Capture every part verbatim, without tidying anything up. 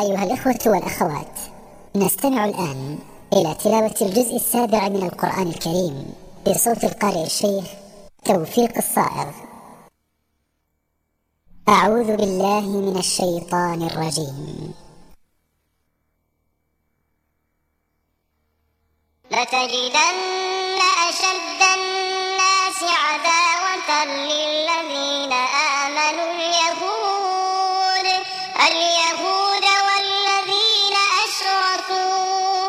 أيها الإخوة والأخوات، نستمع الآن إلى تلاوة الجزء السابع من القرآن الكريم بصوت القارئ الشيخ توفيق الصائغ. أعوذ بالله من الشيطان الرجيم. لتجدن أشد الناس عداوة للذين آمنوا اليهود اليهود والذين أشركوا،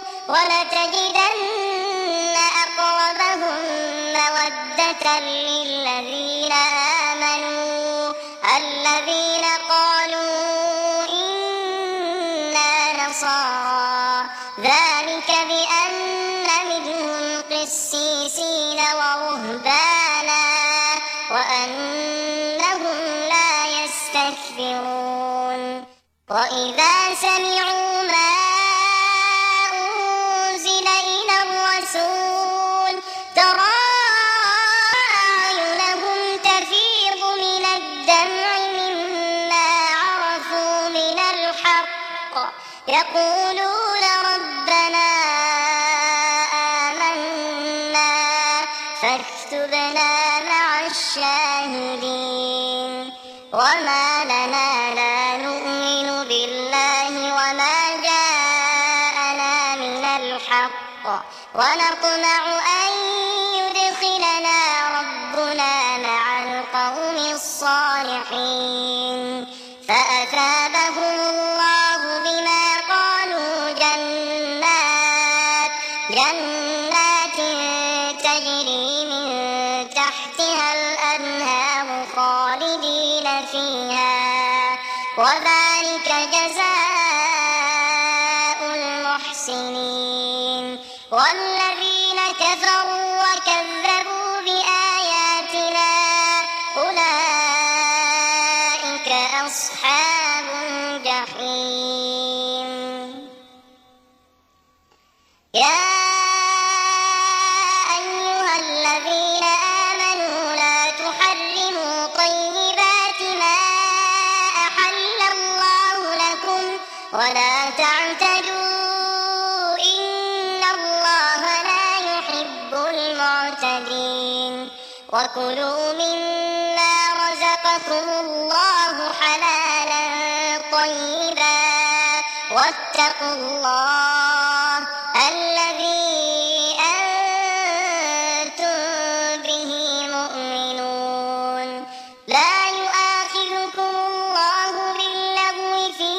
ولتجدن أقربهم مودة للذين آمنوا الذين قالوا إنا نصارى، ذلك بأن منهم قسيسين ورهبانا وأنهم لا يستكبرون. وإذا سمعوا ما أنزل إلى الرسول ترى أعينهم تفيض من الدمع مما عرفوا من الحق، يقولون ربنا آمنا فاكتبنا مع الشاهدين. وما لنا لا نؤمن بالله وما جاءنا من الحق، ونطمع أن يدخلنا ربنا مع القوم الصالحين. فأثابهم الله بما قالوا جنات جنات تجري من تحتها الأنهار خالدين فيها، وذلك جزاء المحسنين. والذين كفروا وكذبوا بآياتنا أولئك أصحاب الجحيم. يا أيها الذين آمنوا لا تحرموا طيبات ما أحل الله لكم ولا تعتدوا إن الله لا يحب المعتدين. وكلوا مما رزقكم الله حلالا طيبا واتقوا الله الذي أنتم به مؤمنون. لا يؤاخذكم الله باللغو في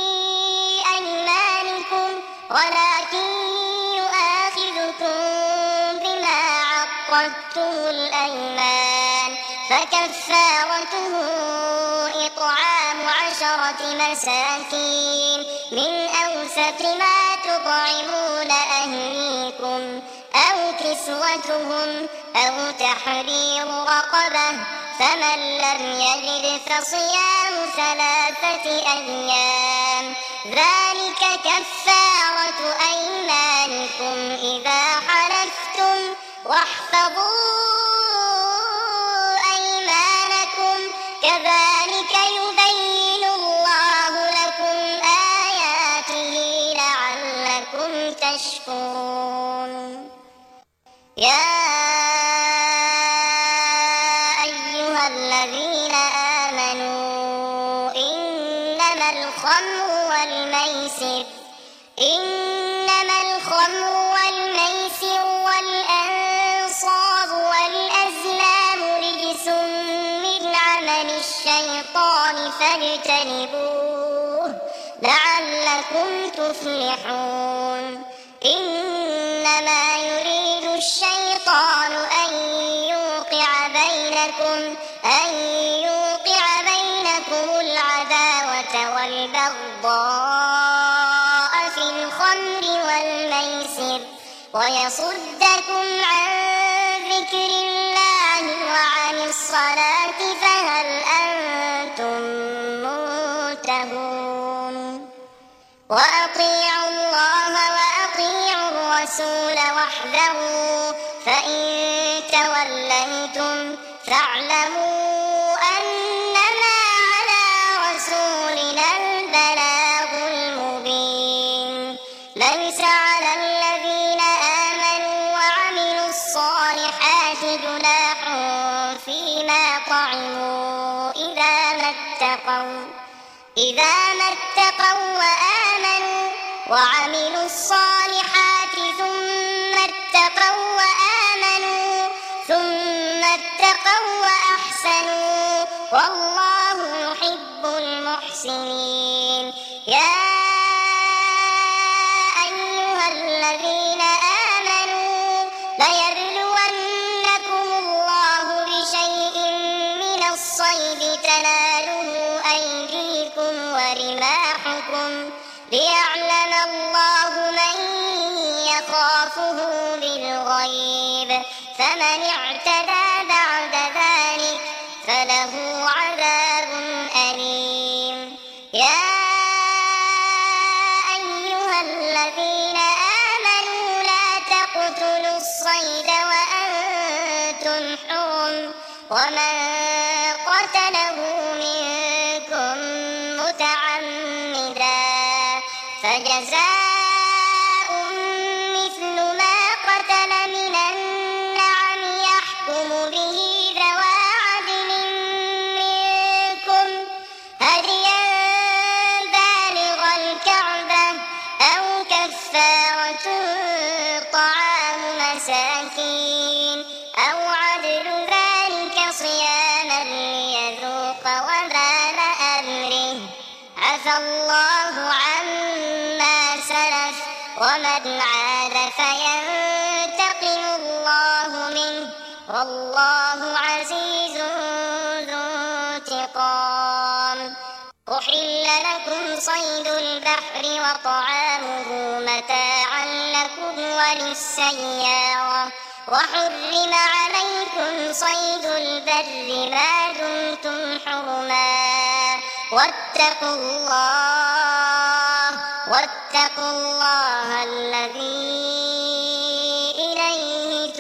أيمانكم ولكن يؤاخذكم بما عقدتم الأيمان، فكفارته إطعام عشرة مساكين من أوسط ما تطعمون أهليكم أو كسوتهم أو تحرير رقبة، فمن لم يجد فصيام ثلاثة أيام، ذلك كفارة أيمانكم إذا حلفتم، واحفظوا أيمانكم كذلك يبين الله لكم آياته لعلكم تشكرون. يا أيها الذين آمنوا إنما الخمر والميسر إنما الخمر والميسر والأنصاب والأزلام رجس من عمل الشيطان فاجتنبوه لعلكم تفلحون. إنما يريد الشيطان أن يوقع بينكم أن يوقع بينكم العداوة والبغضاء في الخمر والميسر ويصدكم عن ذكر الله وعن الصلاة، فهل أنتم منتهون؟ وأطيعوا الله وأطيعوا الرسول واحذروا، فإن توليتم فاعلموا أنما على رسولنا البلاغ المبين. اتقوا إذا ما اتقوا وآمنوا وعملوا الصالحات ثم اتقوا وآمنوا ثم اتقوا وأحسنوا والله يحب المحسنين. يا أيها الذين آمنوا ليبلونكم الله بشيء من الصيد تناله أيديكم ورماحكم ليعلم الله من يخافه بالغيب فمن اعتدى بعد ذلك فله عذاب أليم. يا أيها الذين آمنوا لا تقتلوا الصيد وأنتم حرم ومن قتله منكم متعمدا فجزاء مثل ما قتل من النعم يحكم به ذوى عدل منكم هديا بالغ الكعبة أو كفارة طعام مساكين أو عدل ذلك صياما ليذوق وبال أمره عفى الله عما سلف ومن عاد فينتقم الله منه والله عزيز ذو انتقام. أحل لكم صيد البحر وطعامه متاعا لكم وللسيارة وحرم عليكم صيد البر ما دمتم حرما واتقوا الله واتقوا الله الذي إليه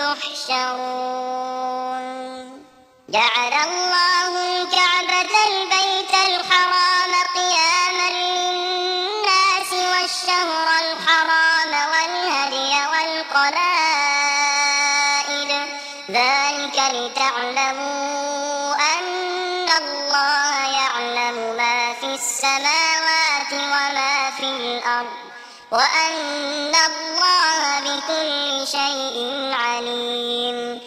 تحشرون. جعل الله الكعبة البيت الحرام قياما للناس والشهر الحرام والهدي والقلائد ذلك لتعلموا أن الله يعلم ما في السماوات وما في الأرض وأن الله بكل شيء عليم.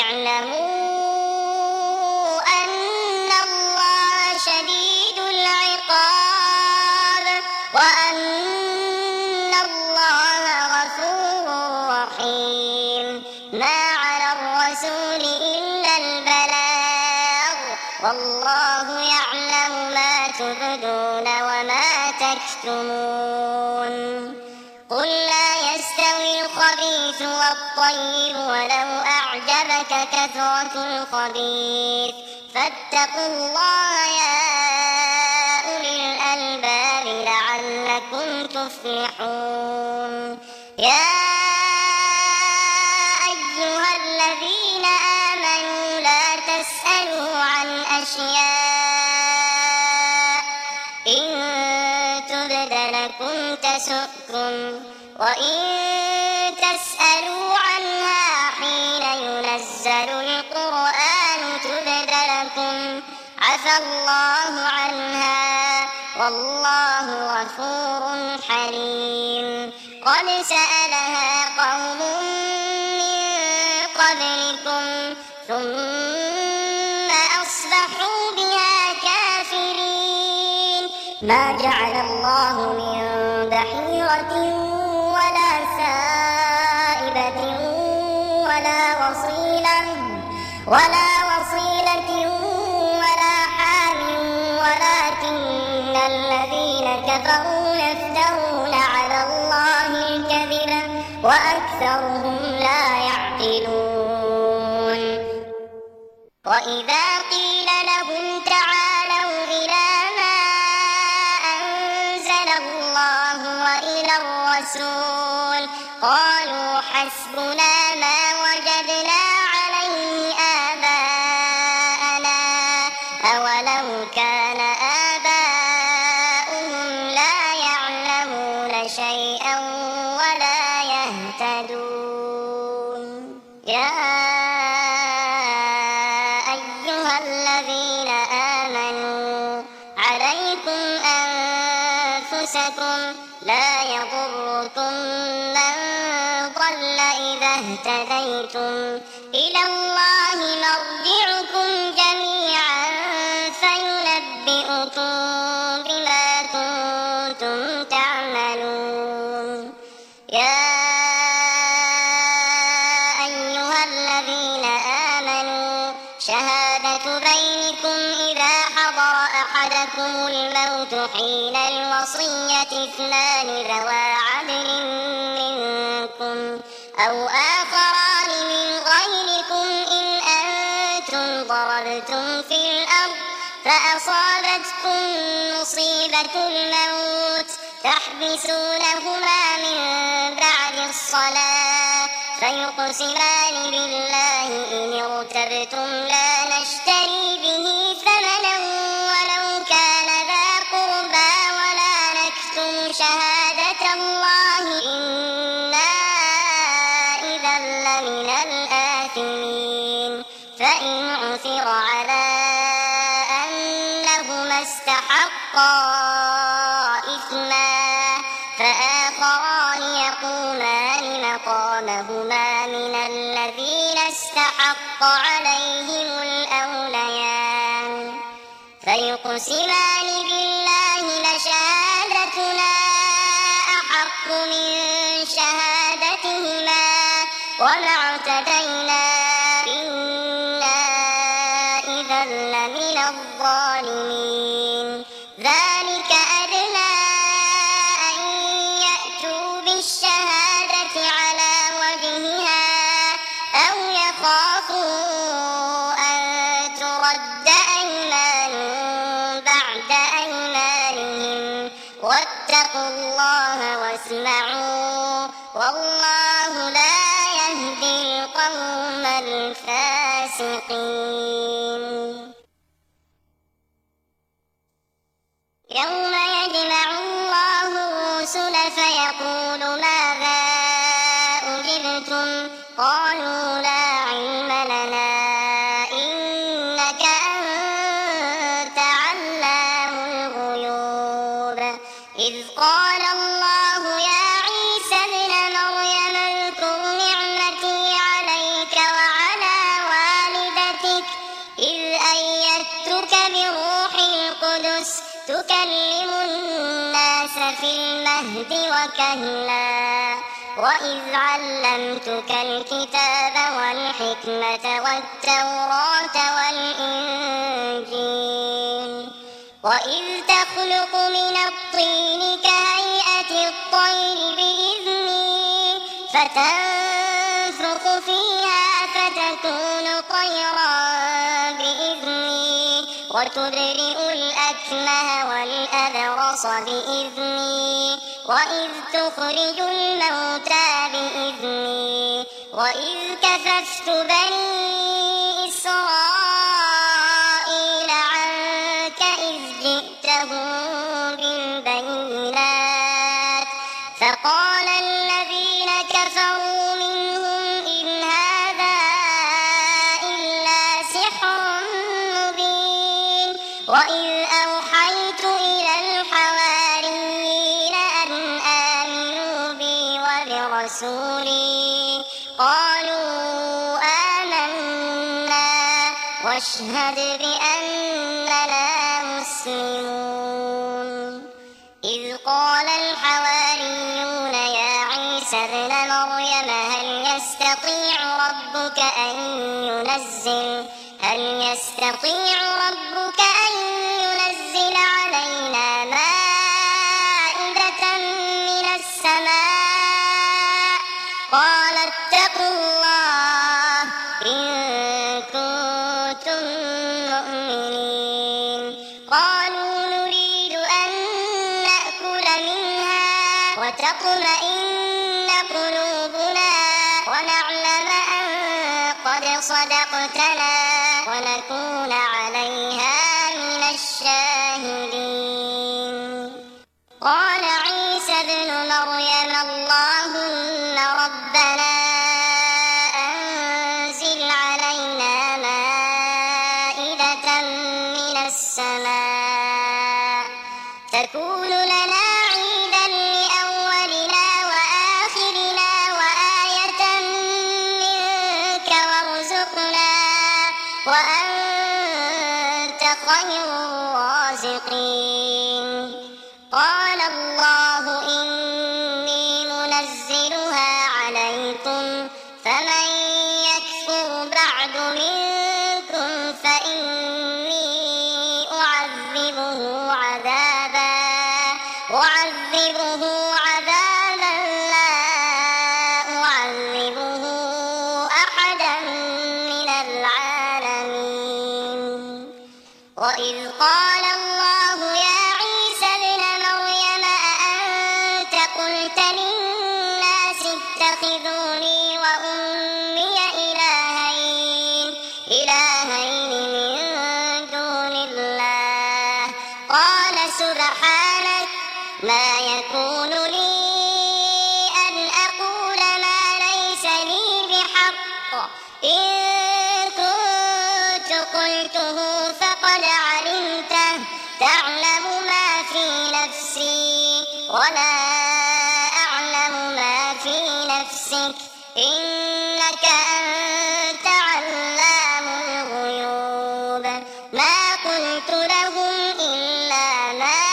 اعلموا أن الله شديد العقاب وأن الله غفور رحيم. ما على الرسول إلا البلاغ والله يعلم ما تبدون وما تكتمون. قل لا يستوي الخبيث والطيب ولو أعجبك كثرة الخبيث فاتقوا الله يا أولي الألباب لعلكم تفلحون. يا أيها الذين آمنوا لا تسألوا عن أشياء إن تبد لكم تسؤكم وإن تسألوا عنها حين ينزل القرآن تبد لكم عفى الله عنها والله غفور حليم. قد سألها قوم من قبلكم ثم أصبحوا بها كافرين. ما جعل الله من بحيرة ولا سائبة ولا وصيلة ولا وصيلة ولا حام ولكن الذين كفروا يفترون على الله الكذب وأكثرهم لا يعقلون. وإذا قيل لهم تعالوا إلى ما أنزل الله وإلى الرسول قالوا حسبنا ما وجدنا عليه آباءنا أولو كان آباؤهم لا يعلمون شيئا ولا يهتدون. يا أيها الذين آمنوا عليكم أنفسكم لا يضركم من ضل إذا اهتديتم إلى الله مرجعكم جميعا فينبئكم بما كنتم تعملون. يا أيها الذين آمنوا شهادة بينكم إذا حضر أحدكم الموت حين الوصية اثنان ذوى عدل منكم أو آخران من غيركم إن أنتم ضربتم في الأرض فأصابتكم مصيبة الموت تحبسونهما من بعد الصلاة فيقسمان بالله إن ارتبتم لا نشتري به ثمنا ولو كان ذا قربى ولا نكتم شهادة الله إنا إذا لمن الآثمين. فإن عثر على أنهما استحقا إثما فآخران يقومان مقامهما من الذين استحق عليهم الأوليان فيقسمان بالله لشهادتنا أحق من شهادتهما وما اعتدينا إنا إذا لمن الظالمين. ذلك أدنى أن يأتوا بالشهادة على وجهها أو يخافوا أن ترد أيمان بعد أيمانهم واتقوا الله واسمعوا والله لا يهدي القوم الفاسقين. يوم يجمع الله الرسل فيقول ماذا أجبتم قالوا لا علم لنا إنك أنت علام الغيوب. إذ قال الله يا عيسى ابن مريم اذكر نعمتي عليك وعلى والدتك إذ أيدتك بروح القدس تكلم الناس في المهد وكهلا وإذ علمتك الكتاب والحكمة والتوراة والإنجيل وإذ تخلق من الطين كهيئة الطير بإذني فتنفخ فيها فتكون طيرا بإذني وتبرئ الأكمه والأبرص بإذني وإذ تخرج الموتى بإذني وإذ كففت بني إسرائيل عنك إذ جئتهم بالبينات فقال الذين كفروا منهم إن هذا إلا سحر مبين. وإذ أوحيت إلى الحواريين أن آمنوا بي وبرسولي قالوا آمنا واشهد بأننا مسلمون. إذ قال الحواريون يا عيسى ابن مريم هل يستطيع ربك أن ينزل هل يستطيع ربك أن ينزل علينا مائدة من السماء قال اتقوا الله إن كنتم مؤمنين. قالوا نريد أن نأكل منها وتطمئن قلوبنا ونعلم أن قد صدقتنا ونكون عليها من الشاهدين. قال عيسى ابن مريم اللهم ربنا أنزل علينا مائدة من السماء تكون لنا قال الله إني منزلها عليكم فمن يكفر بعد منكم فإني أعذبه عذابا أعذبه عذابا لا أعذبه أحدا من العالمين. وإذ قال الله يا عيسى ابن مريم أأنت قلت للناس اتخذوني وأمي إلهين إلهين من دون الله قال سبحانك ما يكون لي أن أقول ما ليس لي بحق إن كنت قلته فقد علمته تعلم ما في نفسي ولا أعلم ما في نفسك إنك أنت علام الغيوب. ما قلت لهم إلا ما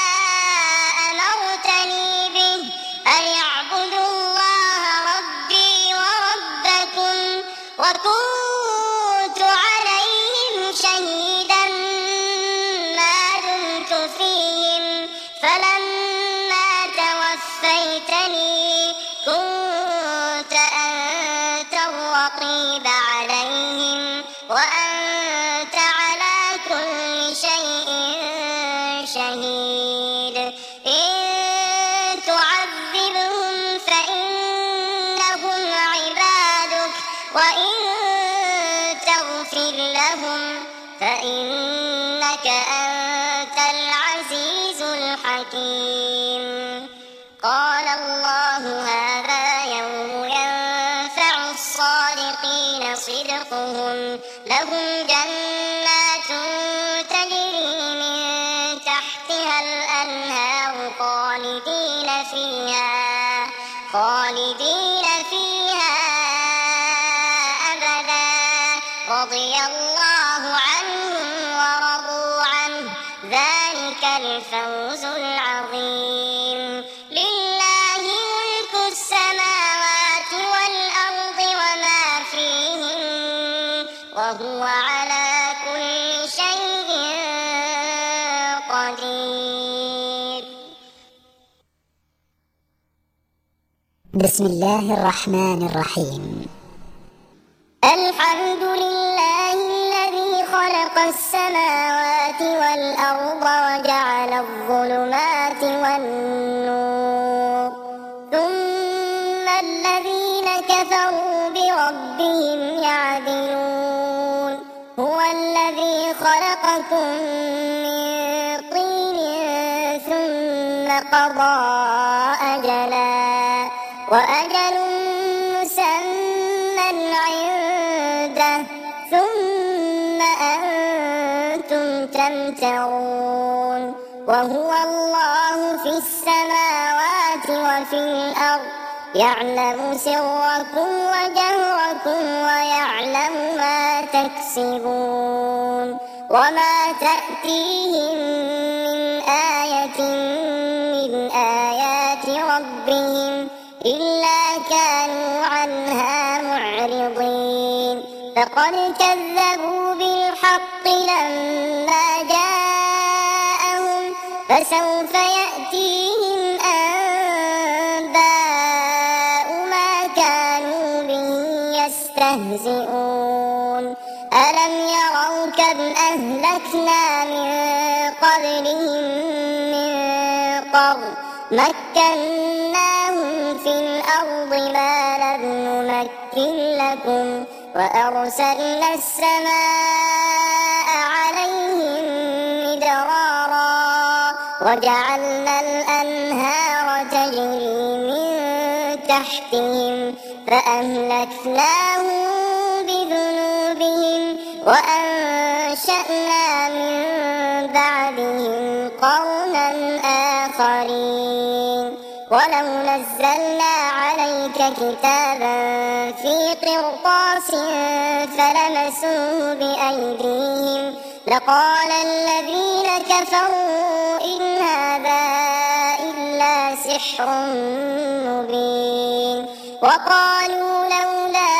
أمرتني به أن اعبدوا الله ربي وربكم وكنت عليهم شهيدا ما دمت فيهم فلما توفيتني كنت أنت الرقيب عليهم وأنت على كل شيء شهيد. إن تعذبهم فإنهم عبادك وإن تغفر لهم فإنك أنت العزيز الحكيم. قال الله هذا يوم ينفع الصادقين صدقهم لهم جنات تجري من تحتها الأنهار خالدين فيها خالدين فيها أبدا رضي الله عنهم ورضوا عنه ذلك الفوز العظيم. لله ملك السماوات والأرض وما فيهن وهو على كل شيء قدير. بسم الله الرحمن الرحيم. الحمد لله الذي خلق السماوات والأرض وجعل الظلمات والنور ثم الذين كفروا بربهم يعدلون. هو الذي خلقكم من طين ثم قضى أجلا وأجل مسمى عنده ثم أنتم تمترون. وهو الله في السماوات وفي الأرض يعلم سركم وجهركم ويعلم ما تكسبون. وما تأتيهم من آية من آيات ربهم إلا كانوا عنها معرضين. فقد كذبوا بالحق لما جاءهم فسوف يأتيهم أنباء ما كانوا به يستهزئون. ألم يروا كم أهلكنا من قبلهم من قرن مكناهم في الأرض ما لم نمكن لكم وأرسلنا السماء عليهم مدرارا وجعلنا الأنهار تجري من تحتهم فأهلكناهم بذنوبهم وأنشأنا من بعدهم قرنا آخرين. ولو نزلنا عليك كتابا في قرطاس فلمسوه بأيديهم لقال الذين كفروا إن هذا إلا سحر مبين وقالوا لولا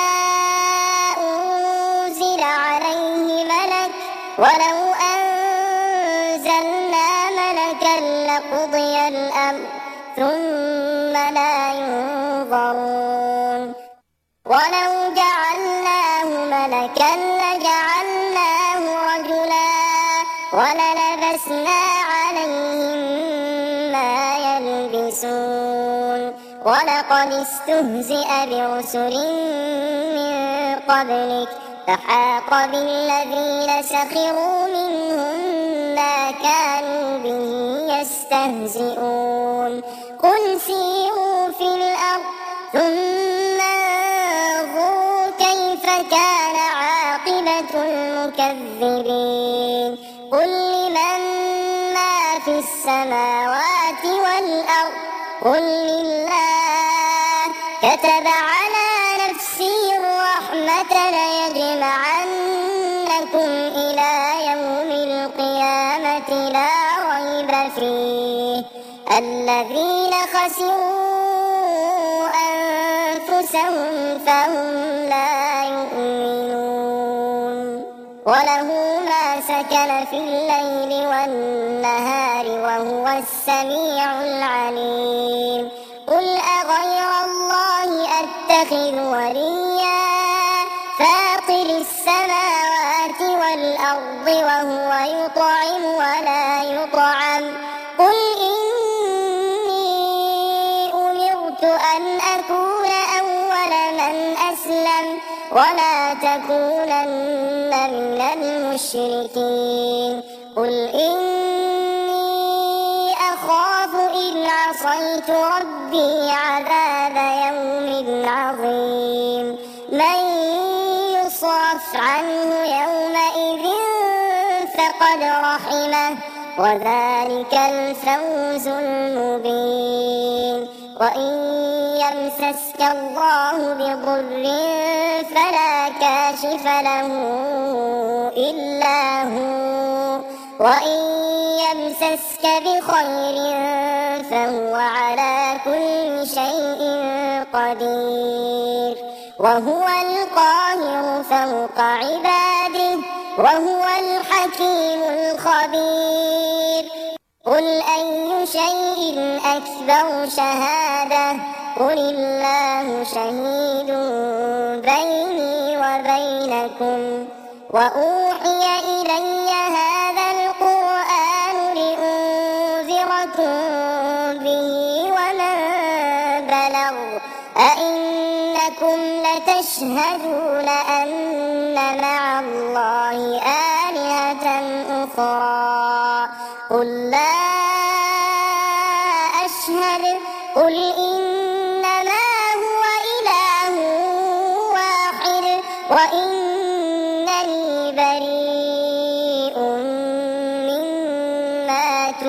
أنزل عليه ملك ولو أنزلنا ملكا لقضي الأمر ثم لا ينظرون ولو جعلناه ملكا لجعلناه رجلا وللبسنا عليهم ما يلبسون ولقد استهزئ برسل من قبلك فحاق بالذين سخروا منهم ما كانوا به يستهزئون قل سيروا في الأرض ثم انظروا كيف كان عاقبة المكذبين قل لمن ما في السماوات والأرض قل لله كتب على نفسه الرحمة ليجمعنكم إلى يوم القيامة لا ريب فيه الذين خسروا أنفسهم فهم لا يؤمنون وله ما سكن في الليل والنهار وهو السميع العليم قل أغير الله أتخذ وليا فاطر السماوات والأرض وهو يطعم ولا يطعم قل إني أمرت أن أكون أول من أسلم ولا تكونن من المشركين قل إني أخاف إن عصيت ربي عذاب يوم عظيم من يصرف عنه يومئذ فقد رحمه وذلك الفوز المبين وإن يمسسك الله بضر فلا كاشف له إلا هو وإن يمسسك بخير فهو على كل شيء قدير وهو القاهر فوق عباده وهو الحكيم الخبير قل أي شيء أكبر شهادة قل الله شهيد بيني وبينكم وأوحي إلي هذا القرآن لأنذركم به ومن بلغ أئنكم لتشهدون أن مع الله آلهة أخرى قل لا أشهد قل إنما هو إله واحد وإنني بريء مما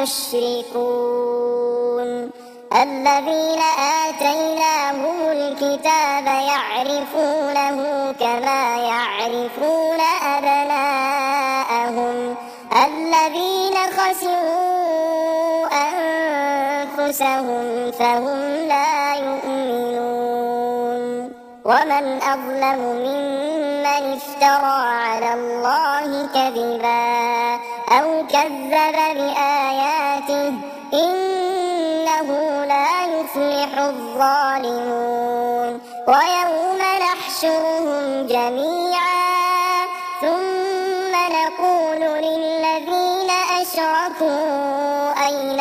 تشركون الذين آتيناهم الكتاب يعرفونه كما يعرفون أبناءهم الذين خسروا أنفسهم فهم لا يؤمنون ومن أظلم ممن افترى على الله كذبا أو كذب بآياته إنه لا يفلح الظالمون ويوم نحشرهم جميعا ثم نقول للذين أشركوا أين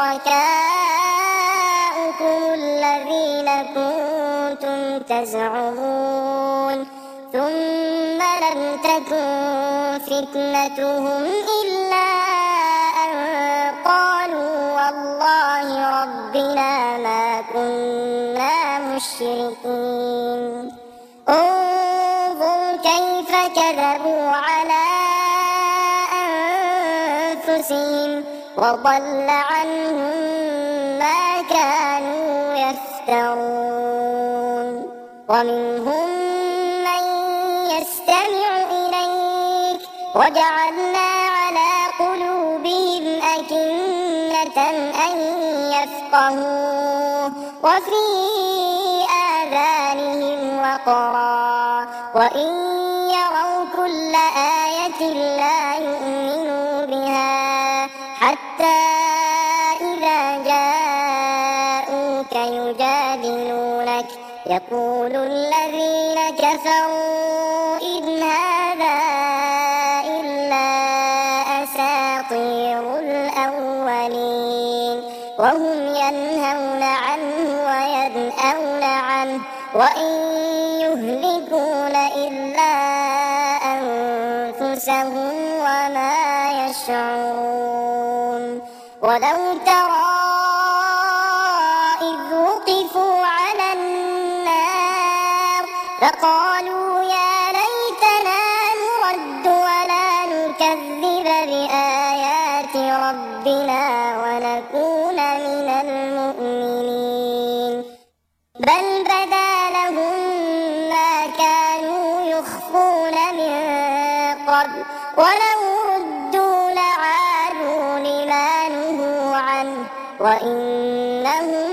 شركاؤكم الذين كنتم تزعمون ثم لم تكن فتنتهم إلا أن قالوا والله ربنا ما كنا مشركين انظر كيف كذبوا على أنفسهم وضل عنهم ما كانوا يفترون ومنهم من يستمع إليك وجعلنا على قلوبهم أكنة أن يفقهوه وفي آذانهم وقرا وإن يروا كل آية لا يؤمنوا بها حتى إذا جاءوك يجادلونك يقول الذين كفروا إن هذا إلا أساطير الأولين وهم ينهون عنه وينأون عنه وإن يهلكون إلا أنفسهم وما يشعرون ولو ترى إذ وقفوا على النار فقالوا يا ليتنا نرد ولا نكذب بآيات ربنا ونكون من المؤمنين بل بدا لهم ما كانوا يخفون من قبل ولو ردوا لعادوا لما نهوا عنه وإنهم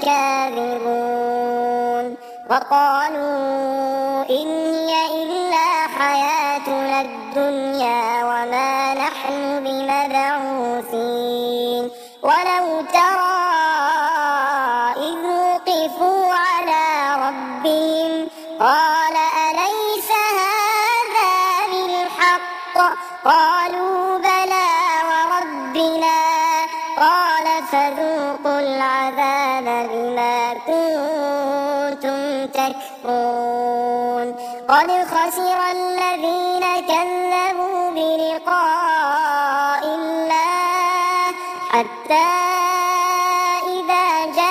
لكاذبون وقالوا إن هي إلا حياتنا الدنيا وما نحن بمبعوثين ولو ترى إذ وقفوا على ربهم قال أليس هذا بالحق قالوا بلى وربنا قال فذوقوا العذاب بما كنتم تكفرون قد خسر الذين كذبوا بلقاء الله حتى إذا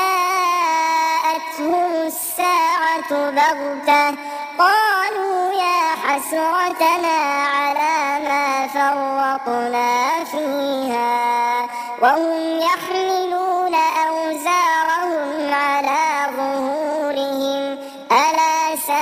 جاءتهم الساعة بغتة قالوا يا حسرتنا على ما فرطنا فيها وهم يحملون أوزارهم على ظهورهم ألا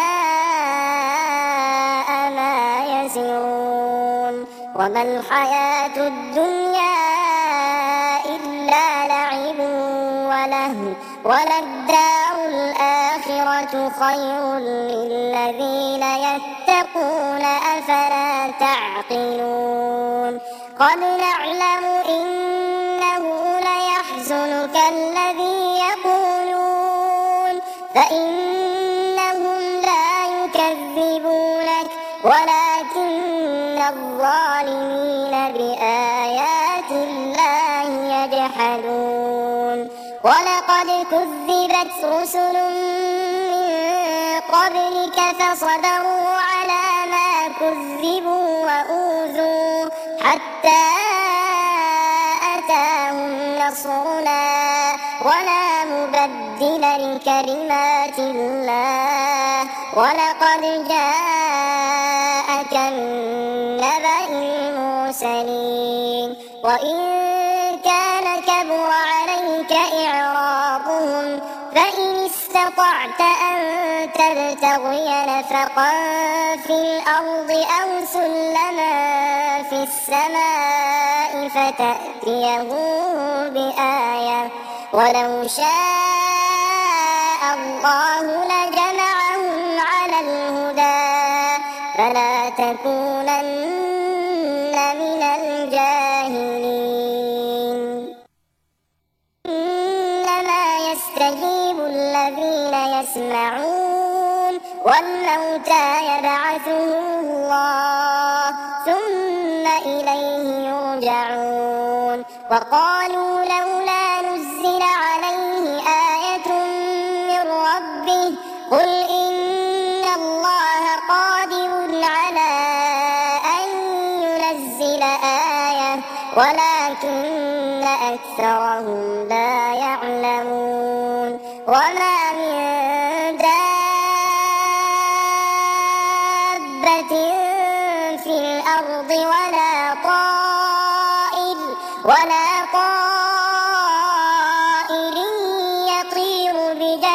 ساء ما يزرون وما الحياة الدنيا إلا لعب ولهو وللدار الآخرة خير للذين يتقون أفلا تعقلون قد نعلم إنه ليحزنك الذي يقولون فإنهم لا يكذبونك ولكن الظالمين بآيات الله يجحدون ولقد كذبت رسل من قبلك فصبروا على ما كذبوا وأوذوا حتى أتاهم نصرنا ولا مبدل لكلمات الله ولقد جاءك من نبأ المرسلين وإن كان كبر عليك إعراضهم فإن استطعت أن تبتغي نفقا في الأرض أو سلما في السماء فتأتيهم بآية ولو شاء الله لجمعهم على الهدى فلا تكونن من الجاهلين إنما يستجيب الذين يسمعون والموتى يبعثهم الله ثم إليه يرجعون وقالوا لولا نزل عليه آية من ربه قل إن الله قادر على أن ينزل آية ولكن أكثرهم لا يعلمون وما من دابة في الأرض ولا طائر ولا طائر يطير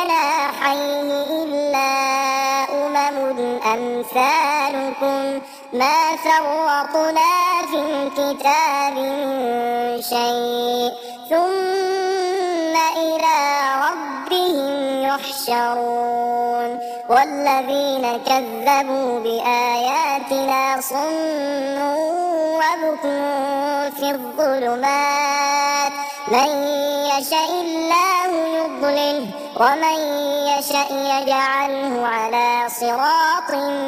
بجناحيه إلا أمم أمثالكم ما فرطنا في الكتاب من شيء ثم إلى ربهم يحشرون والذين كذبوا بآياتنا صم وبكم في الظلمات من يشاء الله يضلله ومن يشاء يجعله على صراط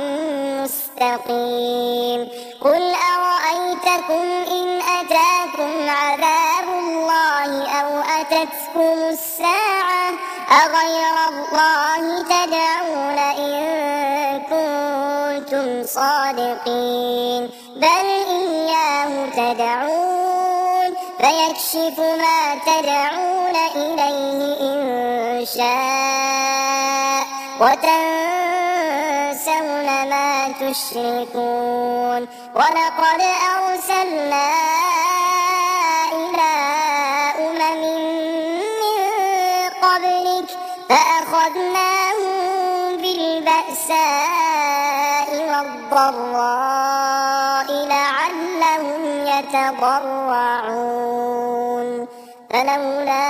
مستقيم قل أرأيتكم إن أتاكم عذاب الله أو أتتكم الساعة أغير الله تدعون إن كنتم صادقين بل إياه تدعون فيكشف ما تدعون إليه إن شاء وتنسون ما تشركون ولقد أرسلنا إلى أمم من قبلك فأخذناهم بالبأساء والضراء لعلهم يتضرعون فلولا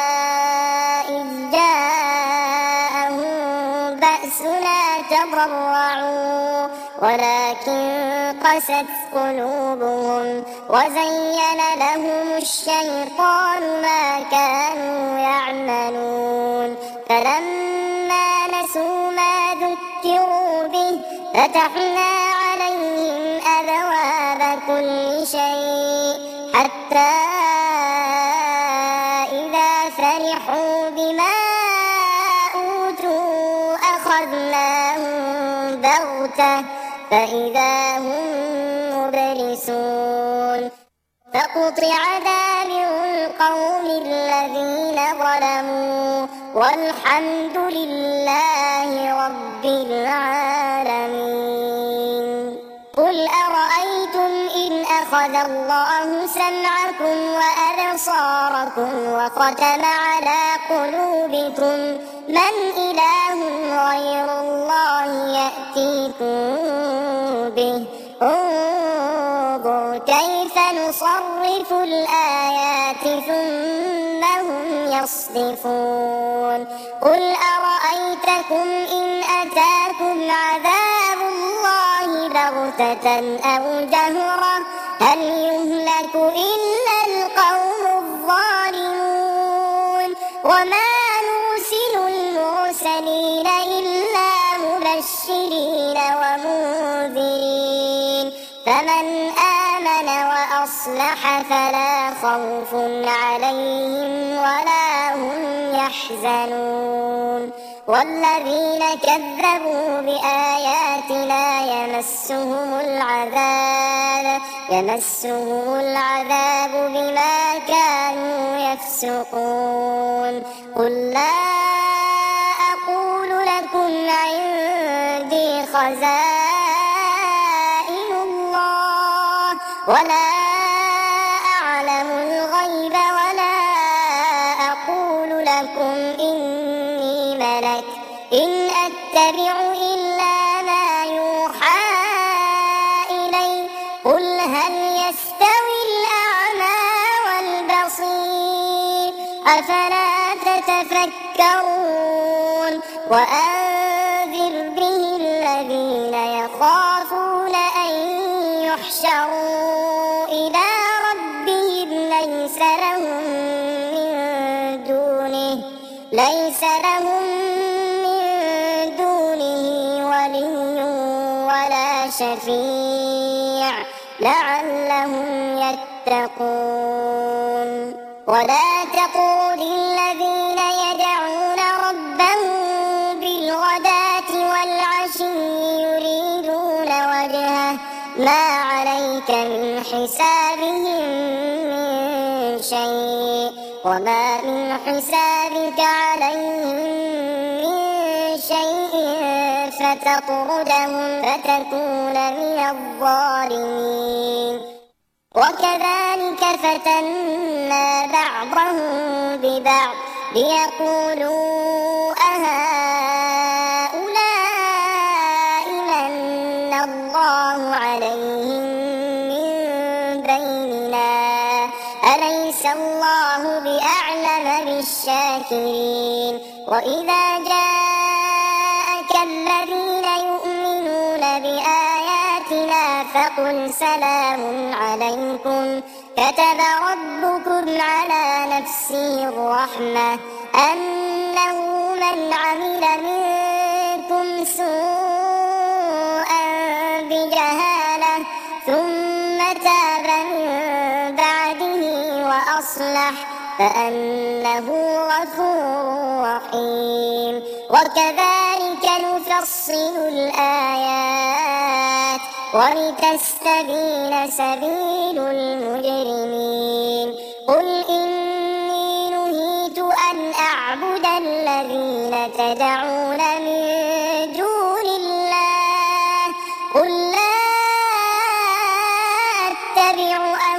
إذ جاءهم بأسنا تضرعوا ولكن قست قلوبهم وزين لهم الشيطان ما كانوا يعملون فلما نسوا ما ذكروا به فتحنا عليهم أبواب كل شيء حتى إذا فرحوا بما أوتوا أخذناهم بغتة فإذا هم مبلسون فقطع دابر القوم الذين ظلموا والحمد لله رب العالمين قل أرأيتم إن أخذ الله سمعكم وأبصاركم وختم على قلوبكم من إله غير الله يأتيكم به انظر كيف نصرف الآيات ثم هم يصدفون قل أرأيتكم إن أتاكم عذاب الله بغتة أو جهرة هل يهلك إلا القوم الظالمون وما نرسل المرسلين إلا مبشرين ومنذرين فمن آمن وأصلح فلا خوف عليهم ولا هم يحزنون والذين كذبوا بآياتنا يمسهم العذاب يمسهم العذاب بما كانوا يفسقون قل لا أقول لكم عندي خزائن الله ولا أعلم الغيب ولا أقول لكم إني ملك إن أتبع إلا ما يوحى إلي قل هل يستوي الأعمى والبصير أفلا تتفكرون وأنذر به الذين يخافون أن يحشروا إلى ربهم ليس لهم من دونه ليس لهم من دونه ولي ولا شفيع لعلهم يتقون ولا تقول الذين يدعون ربهم بالغداة والعشي يريدون وجهه ما عليك من حسابهم من شيء وما من حسابك عليهم من شيء فتطردهم فتكون من الظالمين وكذلك فتنا بعضهم ببعض ليقولوا أهؤلاء من الله عليهم الشاكرين. وإذا جاءك الذين يؤمنون بآياتنا فقل سلام عليكم كتب ربكم على نفسه الرحمة أنه من عمل منكم سوءا بجهالة ثم تاب من بعده وأصلح فأنه غفور رحيم. وكذلك نفصل الآيات ولتستبين سبيل المجرمين. قل إني نهيت أن أعبد الذين تدعون من دون الله قل لا أتبع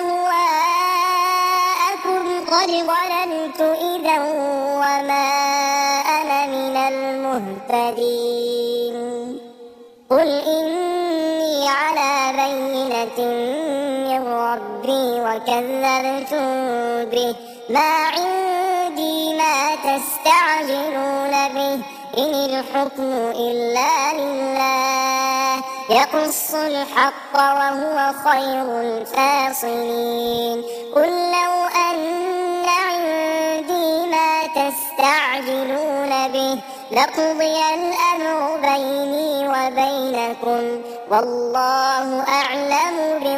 أهواءكم قد ضللت إذا وما أنا من المهتدين. قل إني على بينة من ربي وكذبتم به ما عندي ما تستعجلون به إن الحكم إلا لله يقص الحق وهو خير الفاصلين. قل لو أن عندي ما تستعجلون به لقضي الأمر بيني وبينكم والله أعلم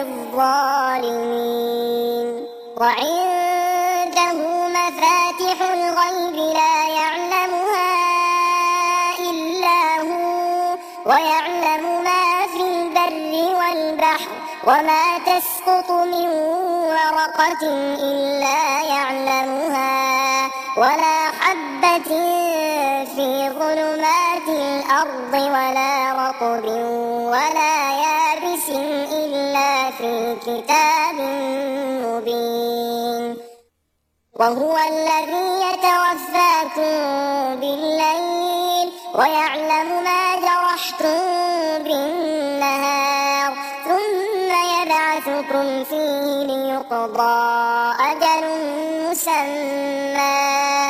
بالظالمين. وعنده مفاتح الغيب لا يعلمها إلا هو ويعلم ما في البر والبحر وما تسقط من ورقة إلا يعلمها ولا حبة في ظلمات الأرض ولا رطب ولا يابس إلا في كتاب مبين. وهو الذي يتوفاكم بالليل ويعلم ما جرحتم بالنهار ثم يبعثكم فيه ليقضى أجل مسمى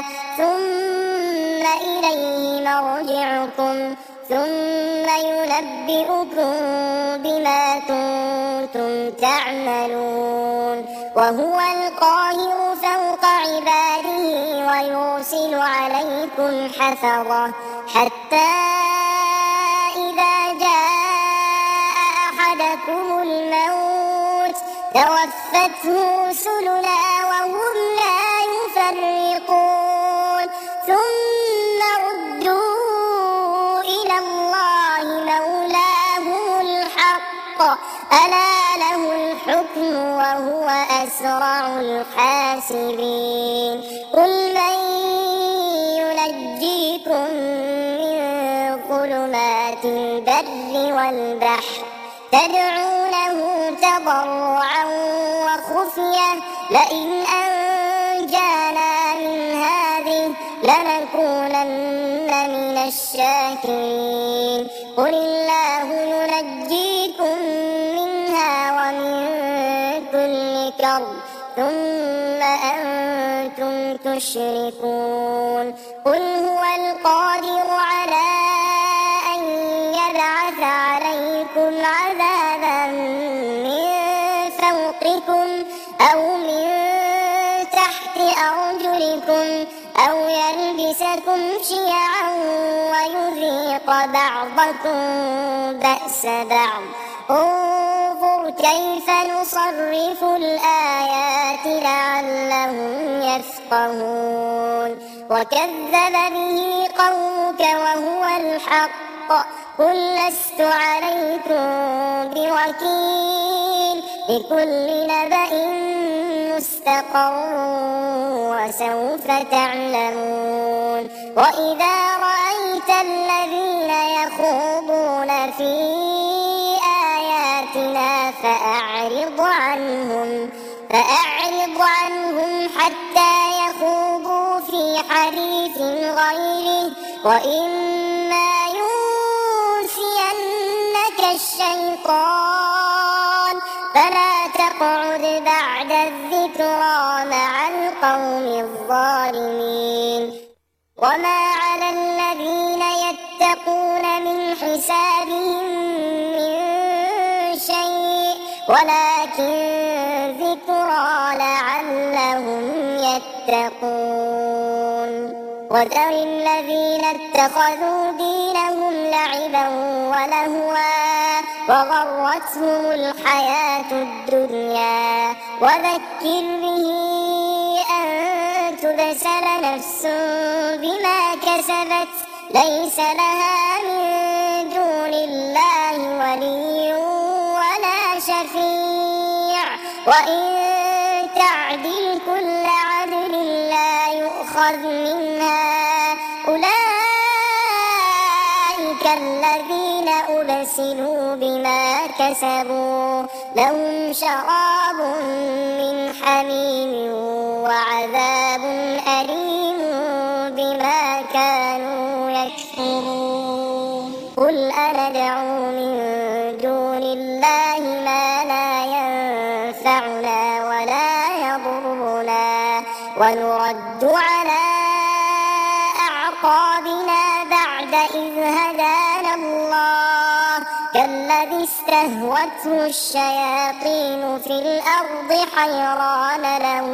ثم إليه مرجعكم ثم ينبئكم بما كنتم تعملون. وهو القاهر فوق عباده ويرسل عليكم حفظة حتى إذا جاء أحدكم الموت توفته رسلنا وهم لا يفرقون ثم ردوا إلى الله مولاهم الحق ألا له الحكم وهو أسرع الحاسبين. قل من ينجيكم من ظلمات البر والبحر تدعونه تضرعا وخفية لئن أنجانا من هذه لنكونن من الشاكرين. قل الله ينجيكم منها ومن كل كرب ثم أنتم تشركون. قل هو القادر على أن يبعث عليكم عذابا من فوقكم أو من تحت أرجلكم أو يلبسكم شيعا ويذيق بعضكم بأس بعض. انظر كيف نصرف الآيات لعلهم يفقهون. وكذب به قومك وهو الحق قل لست عليكم بوكيل لكل نبأ مستقر وسوف تعلمون. وإذا رأيت الذين يخوضون في آياتنا فأعرض عنهم فأعرض عنهم حتى يخوضوا في حديث غيره وإما ينسينك الشيطان فلا تقعد بعد الذكرى مع القوم الظالمين. وما على الذين يتقون من حسابهم من شيء ولكن ذكرى لعلهم يتقون وذر الذين اتخذوا دينهم لعبا ولهوا وغرتهم الحياة الدنيا وذكر به أن تبسل نفس بما كسبت ليس لها من دون الله ولي ولا شفيع وإن تعدل كل عدل لا يؤخذ منها أولئك الذين أبسلوا بما كسبوا لهم شراب من حميم وعذاب أليم بما كانوا يكفرون قل أندعو من دون الله ما لا ينفعنا ولا يضرنا ونرد على أعقابنا بعد إذ هدانا الله كالذي استهوته الشياطين في الأرض حيران له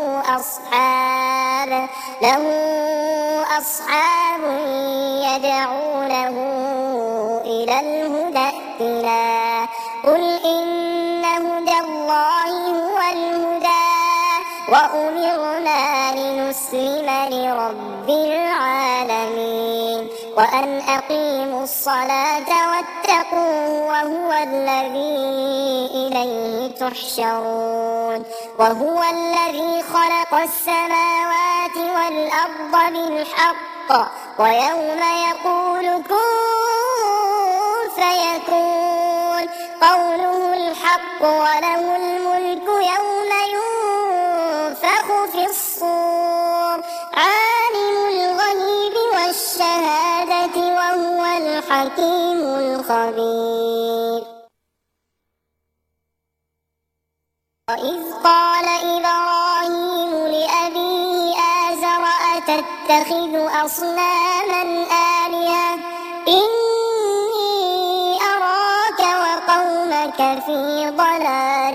أصحاب له أصحاب يدعونه إلى الهدى ائتنا قل إن هدى الله هو الهدى وأمرنا لنسلم لرب العالمين وأن أقيموا الصلاة واتقوه وهو الذي إليه تحشرون وهو الذي خلق السماوات والأرض بالحق ويوم يقول كن فيكون قوله الحق وله الملك يوم ينفخ في الصور عالم الغيب والشهادة وهو الحكيم الخبير وإذ قال إبراهيم لأبيه آزر أتتخذ أصناما آلهة إني أراك وقومك في ضلال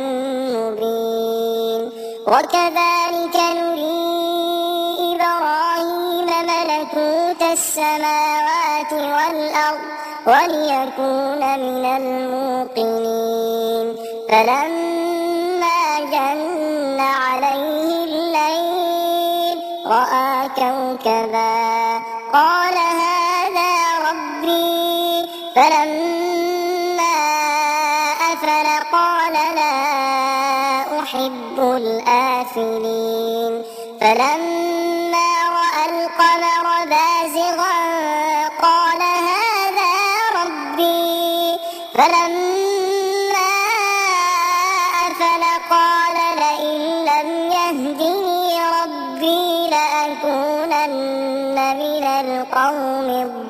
مبين وكذلك نري إبراهيم ملكوت السماوات والأرض وليكون من الموقنين فلما جن عليه الليل رأى كوكبا قال هذا ربي فلما أفل قال لا أحب الآفلين فلما رأى القمر بازغا قال هذا ربي فلما أفل قال لئن لم يهدني ربي لأكونن من القوم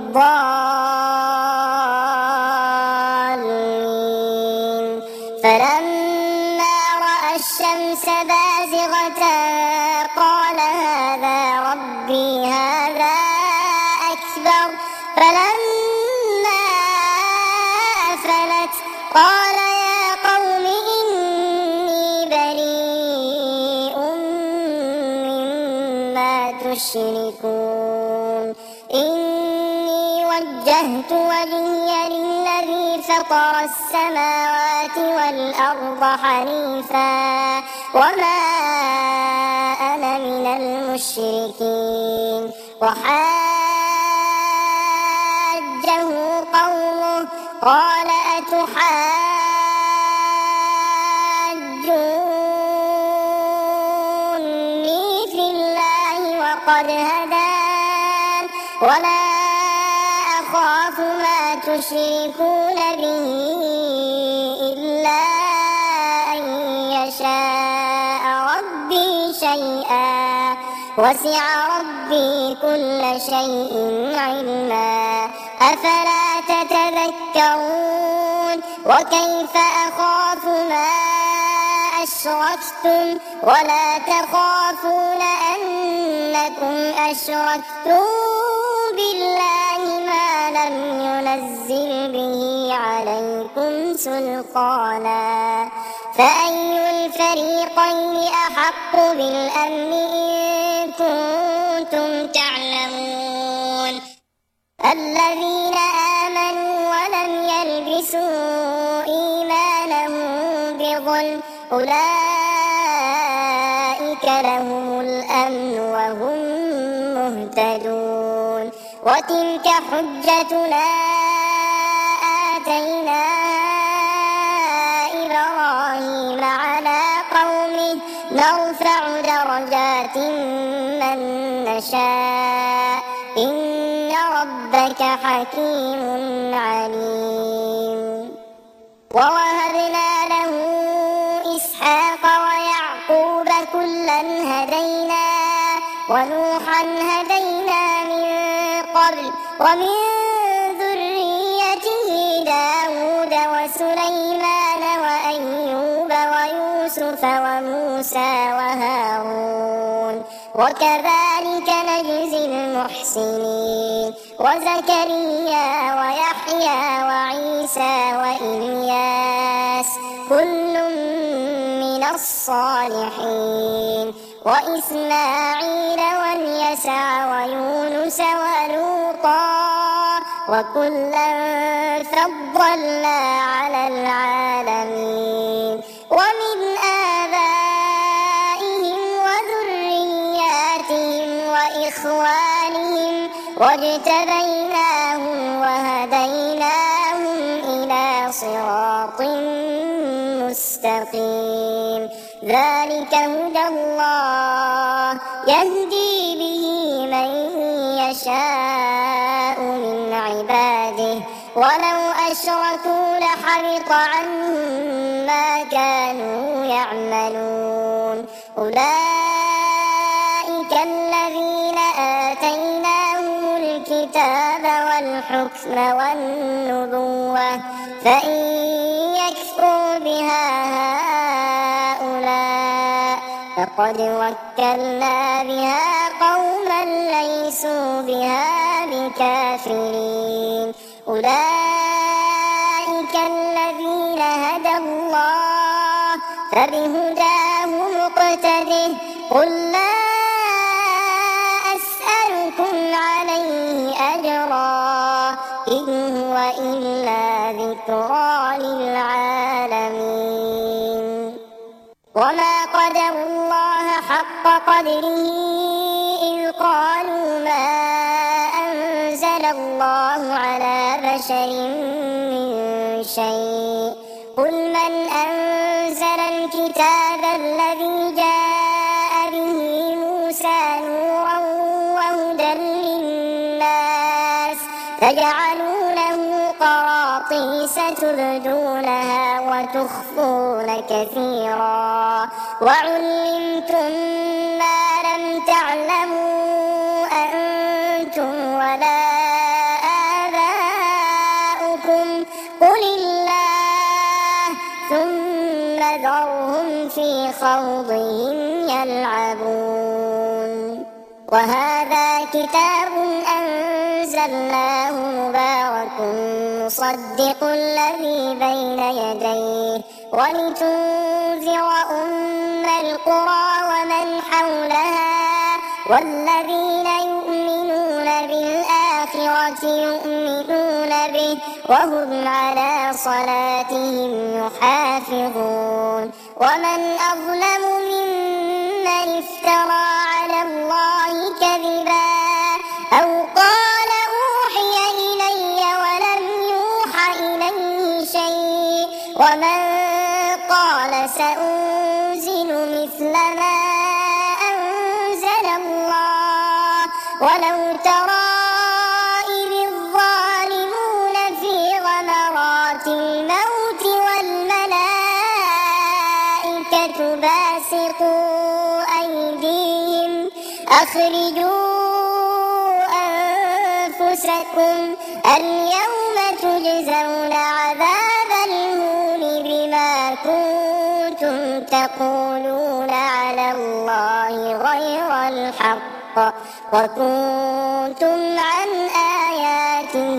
الضالين فلما رأى الشمس بازغة قال هذا ربي هذا أكبر فلما أفلت قال يا قوم إني بريء مما تشركون إني وجهت وجهي للذي فطر السماوات والأرض حنيفا وما أنا من المشركين وحاجه قومه قال أتحاجوني في الله وقد هدان ولا أخاف ما تشركون به إلا أن يشاء ربي شيئا وسع ربي كل شيء علما أفلا تتذكرون وكيف أخاف ما أشركتم ولا تخافون أنكم أشركتم بالله ما لم ينزل به عليكم سلطانا فأي الفريقين أحق بالأمن إن كنتم تعلمون الذين آمنوا ولم يلبسوا إيمانهم بظلم أولئك لهم الأمن وهم مهتدون وتلك حجتنا آتيناها إبراهيم على قومه نرفع درجات من نشاء إن ربك حكيم عليم ووهبنا له إسحاق ويعقوب كلا هدينا ونوحا هدينا من قبل ومن ذريته داود وسليمان وأيوب ويوسف وموسى وهارون وكذلك نجزي المحسنين وزكريا ويحيى وعيسى وإلياس كل من الصالحين وإسماعيل واليسع ويونس ولوطا وكلا فضلنا على العالمين ومن آبائهم وذرياتهم وإخوانهم واجتبيناهم وهديناهم إلى صراط مستقيم ذلك هدى الله يهدي به من يشاء من عباده ولو أشركوا لحبط عنهم ما كانوا يعملون أولئك الذين آتيناهم الكتاب والحكم والنبوة فإن يكفروا بها هؤلاء فقد وكلنا بها قوما ليسوا بها بكافرين أولئك الذين هدى الله فبهداه مقتده قل لا أسألكم عليه أجرا إن هو إلا ذكرى للعالمين وما قدروا الله حق قدره إذ قالوا ما أنزل الله على بشر من شيء قل من أنزل الكتاب الذي جاء به موسى نورا وهدى للناس تجعلونه قراطيس تبدونها وتخفون كثيرا وعلمتم ما لم تعلموا أنتم ولا آباؤكم قل الله ثم ذرهم في خوضهم يلعبون وهذا كتاب أنزلناه مبارك مصدق الذي بين يديه ولتنذر أم القرى ومن حولها والذين يؤمنون بالآخرة يؤمنون به وهم على صلاتهم يحافظون ومن أظلم ممن افترى على الله كذبا أو قال أوحي إلي ولم يوح إليه شيء ومن قال سأنزل مثل ما أنزل الله ولو ترى إذ الظالمون في غمرات الموت والملائكة باسطوا أيديهم أخرجوا أنفسكم اليوم تجزون عذاب الهون بما كنتم تقولون على الله غير الحق وكنتم عن آياته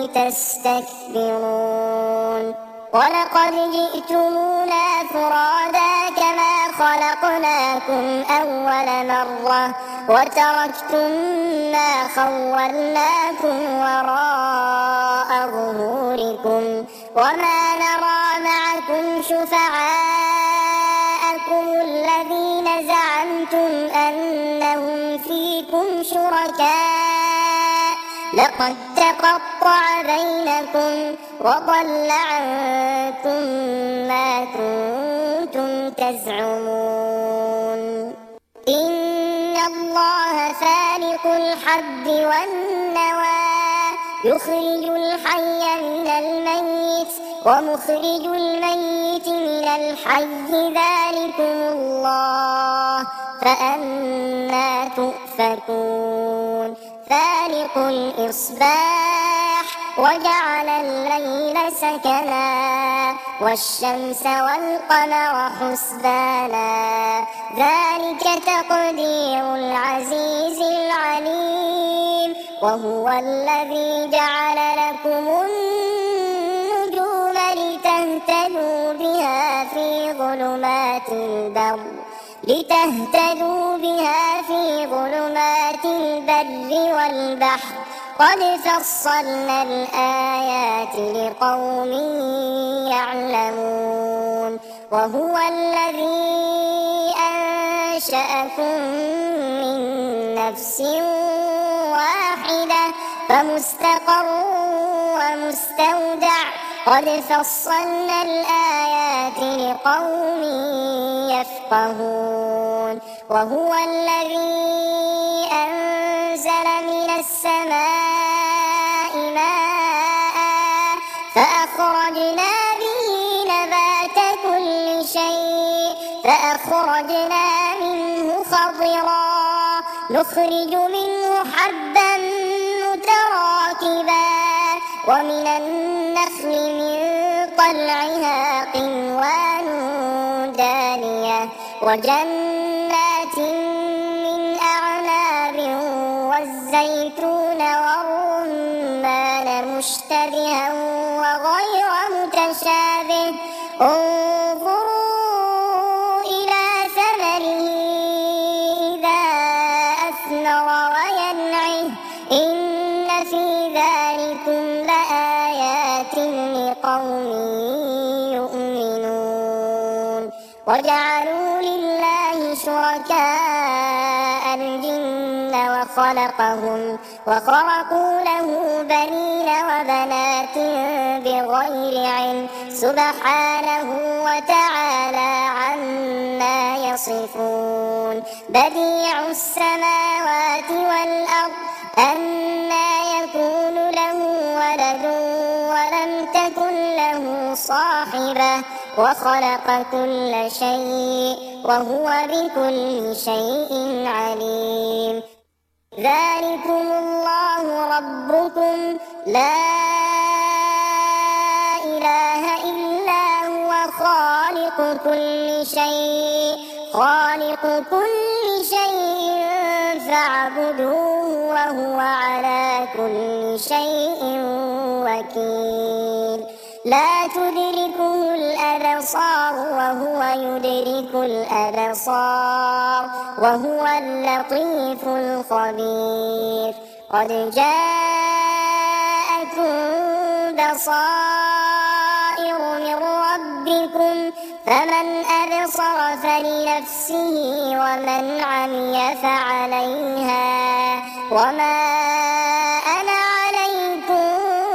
تستكبرون ولقد جئتمونا فرادا كما خلقناكم أول مرة وتركتم ما خولناكم وراء ظهوركم وما نرى معكم شفعاءكم الذين زعمتم أنهم فيكم شركاء لقد تقطع بينكم وضل عنكم ما كنتم تزعمون إن الله فالق الحب والنوى يخرج الحي من الميت ومخرج الميت من الحي ذلكم الله فأنى تؤفكون فالق الإصباح وجعل الليل سكنا والشمس والقمر حسبانا ذلك تقدير العزيز العليم وهو الذي جعل لكم النجوم لتهتدوا بها في ظلمات البر لتهتدوا بها في ظلمات البر والبحر قد فصلنا الآيات لقوم يعلمون وهو الذي أنشأكم من نفس واحدة فمستقر ومستودع قد فصلنا الآيات لقوم يفقهون وهو الذي أنزل من السماء ماء فأخرجنا به نبات كل شيء فأخرجنا منه خضرا نخرج منه حبا متراكبا ومن النخل من طلعها قنوان دانية وجنات من أعناب والزيتون والرمان مشتبها وغير متشابه انظروا إلى ثمره إذا أثمر وينعه إن في ذلكم لآيات لقوم يؤمنون وجعلوا لله شركاء الجن وخلقهم وخرقوا له بنين وبنات بغير علم سبحانه وتعالى عما يصفون بديع السماوات والأرض أنى يكون له ولد ولم تكن له صاحبة وخلق كل شيء وهو بكل شيء عليم ذلكم الله ربكم لا إله إلا هو خالق كل شيء خالق كل شيء فاعبدوه وهو على كل شيء وكيل لا تدركه الأبصار وهو يدرك الأبصار وهو اللطيف الخبير قد جاءكم بصائر من ربكم فمن أبصر فلنفسه ومن عمي فعليها وما أنا عليكم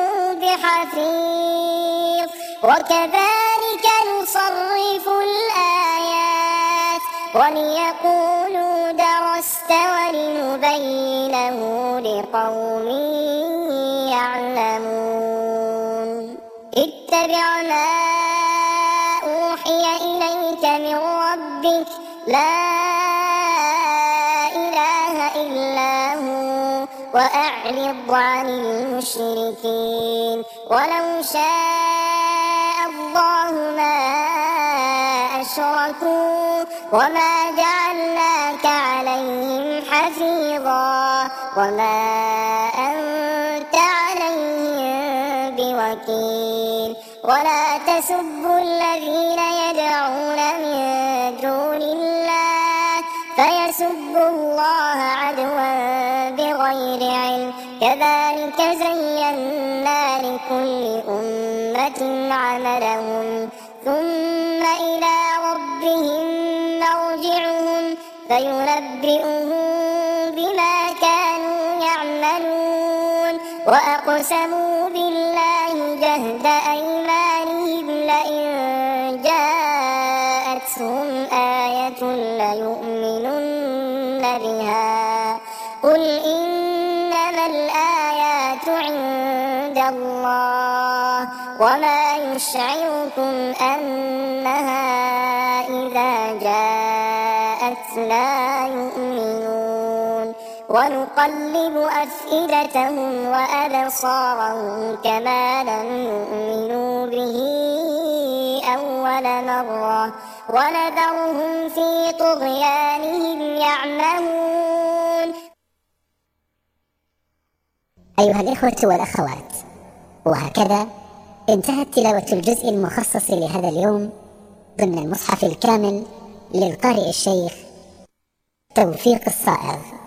بحفيظ وكذلك نصرف الآيات وليقولوا درست ولنبينه لقوم يعلمون اتبع ما أوحي إليك من ربك لا إله إلا هو وأعرض عن المشركين ولو شاء الله ما أشركوا وما جعلناك عليهم حفيظا وما أنت عليهم بوكيل ولا تسبوا الذين يدعون من دون الله فيسبوا الله عدوا بغير علم كذلك زينا لكل أمة عملهم ثم إلى ربهم مرجعهم فينبئهم بما كانوا يعملون وأقسموا بالله جهد أيمانهم لئن جاءتهم آية ليؤمنن بها قل إنما الآيات عند الله وما يشعركم أنها إذا جاءت لا يؤمنون ونقلب أفئدتهم وأبصارهم كما لم يؤمنوا به أول مرة ونذرهم في طغيانهم يعمهون. أيها الإخوة والأخوات، وهكذا انتهت تلاوة الجزء المخصص لهذا اليوم ضمن المصحف الكامل للقارئ الشيخ توفيق الصائغ.